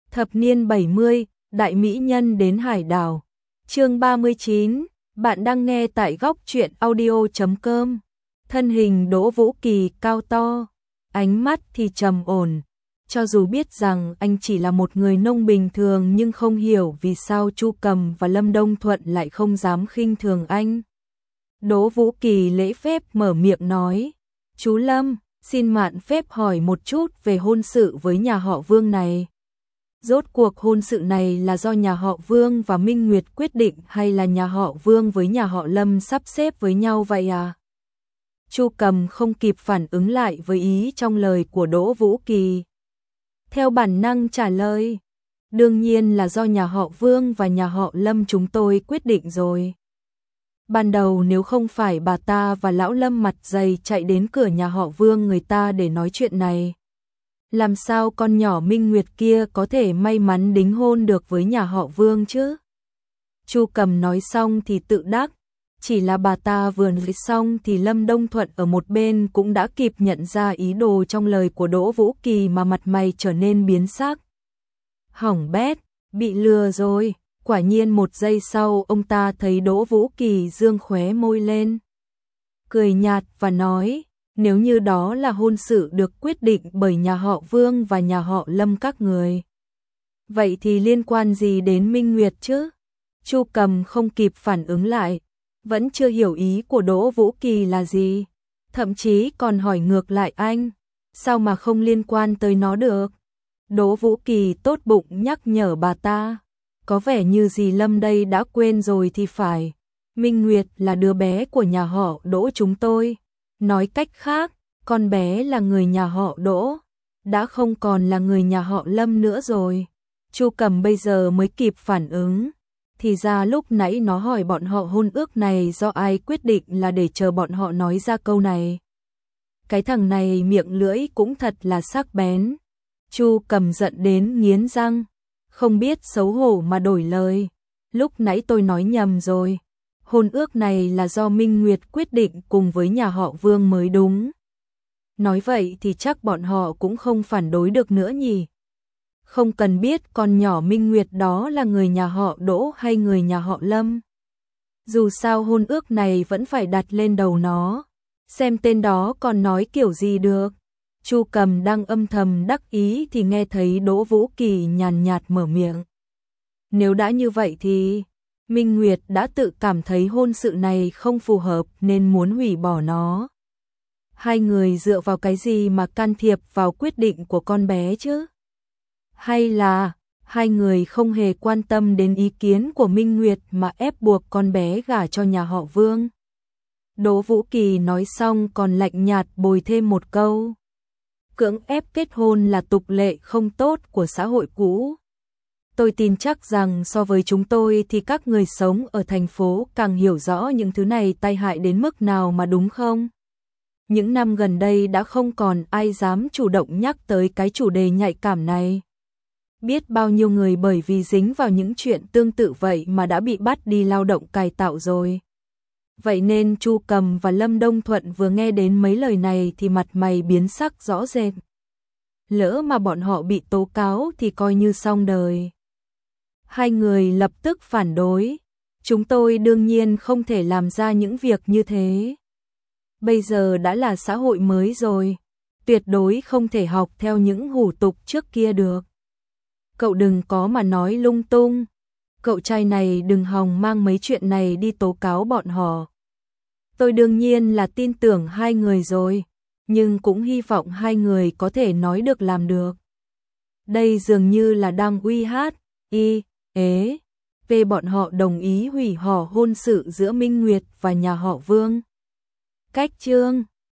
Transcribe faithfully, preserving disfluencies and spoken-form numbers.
Thập niên bảy mươi, đại mỹ nhân đến hải đảo. Chương ba mươi chín, bạn đang nghe tại góc truyện audio chấm com. Thân hình Đỗ Vũ Kỳ cao to, ánh mắt thì trầm ổn. Cho dù biết rằng anh chỉ là một người nông bình thường nhưng không hiểu vì sao Chu Cầm và Lâm Đông Thuận lại không dám khinh thường anh. Đỗ Vũ Kỳ lễ phép mở miệng nói, chú Lâm, xin mạn phép hỏi một chút về hôn sự với nhà họ Vương này. Rốt cuộc hôn sự này là do nhà họ Vương và Minh Nguyệt quyết định hay là nhà họ Vương với nhà họ Lâm sắp xếp với nhau vậy à? Chu Cầm không kịp phản ứng lại với ý trong lời của Đỗ Vũ Kỳ. Theo bản năng trả lời, đương nhiên là do nhà họ Vương và nhà họ Lâm chúng tôi quyết định rồi. Ban đầu nếu không phải bà ta và lão Lâm mặt dày chạy đến cửa nhà họ Vương người ta để nói chuyện này, làm sao con nhỏ Minh Nguyệt kia có thể may mắn đính hôn được với nhà họ Vương chứ? Chu Cầm nói xong thì tự đắc, chỉ là bà ta vừa nói xong thì Lâm Đông Thuận ở một bên cũng đã kịp nhận ra ý đồ trong lời của Đỗ Vũ Kỳ mà mặt mày trở nên biến sắc. Hỏng bét, bị lừa rồi. Quả nhiên một giây sau ông ta thấy Đỗ Vũ Kỳ dương khóe môi lên, cười nhạt và nói, nếu như đó là hôn sự được quyết định bởi nhà họ Vương và nhà họ Lâm các người, vậy thì liên quan gì đến Minh Nguyệt chứ? Chu Cầm không kịp phản ứng lại, vẫn chưa hiểu ý của Đỗ Vũ Kỳ là gì, thậm chí còn hỏi ngược lại anh, sao mà không liên quan tới nó được? Đỗ Vũ Kỳ tốt bụng nhắc nhở bà ta, có vẻ như dì Lâm đây đã quên rồi thì phải, Minh Nguyệt là đứa bé của nhà họ Đỗ chúng tôi, nói cách khác, con bé là người nhà họ Đỗ, đã không còn là người nhà họ Lâm nữa rồi. Chu Cầm bây giờ mới kịp phản ứng, thì ra lúc nãy nó hỏi bọn họ hôn ước này do ai quyết định là để chờ bọn họ nói ra câu này. Cái thằng này miệng lưỡi cũng thật là sắc bén. Chu Cầm giận đến nghiến răng, không biết xấu hổ mà đổi lời, lúc nãy tôi nói nhầm rồi, hôn ước này là do Minh Nguyệt quyết định cùng với nhà họ Vương mới đúng. Nói vậy thì chắc bọn họ cũng không phản đối được nữa nhỉ. Không cần biết con nhỏ Minh Nguyệt đó là người nhà họ Đỗ hay người nhà họ Lâm. Dù sao hôn ước này vẫn phải đặt lên đầu nó, xem tên đó còn nói kiểu gì được. Chu Cầm đang âm thầm đắc ý thì nghe thấy Đỗ Vũ Kỳ nhàn nhạt mở miệng. Nếu đã như vậy thì Minh Nguyệt đã tự cảm thấy hôn sự này không phù hợp nên muốn hủy bỏ nó. Hai người dựa vào cái gì mà can thiệp vào quyết định của con bé chứ? Hay là hai người không hề quan tâm đến ý kiến của Minh Nguyệt mà ép buộc con bé gả cho nhà họ Vương? Đỗ Vũ Kỳ nói xong còn lạnh nhạt bồi thêm một câu. Cưỡng ép kết hôn là tục lệ không tốt của xã hội cũ. Tôi tin chắc rằng so với chúng tôi thì các người sống ở thành phố càng hiểu rõ những thứ này tai hại đến mức nào mà đúng không? Những năm gần đây đã không còn ai dám chủ động nhắc tới cái chủ đề nhạy cảm này. Biết bao nhiêu người bởi vì dính vào những chuyện tương tự vậy mà đã bị bắt đi lao động cải tạo rồi. Vậy nên Chu Cầm và Lâm Đông Thuận vừa nghe đến mấy lời này thì mặt mày biến sắc rõ rệt. Lỡ mà bọn họ bị tố cáo thì coi như xong đời. Hai người lập tức phản đối. Chúng tôi đương nhiên không thể làm ra những việc như thế. Bây giờ đã là xã hội mới rồi. Tuyệt đối không thể học theo những hủ tục trước kia được. Cậu đừng có mà nói lung tung. Cậu trai này đừng hòng mang mấy chuyện này đi tố cáo bọn họ. Tôi đương nhiên là tin tưởng hai người rồi, nhưng cũng hy vọng hai người có thể nói được làm được. Đây dường như là đang uy hát, y, ế, về bọn họ đồng ý hủy bỏ hôn sự giữa Minh Nguyệt và nhà họ Vương. Cách chương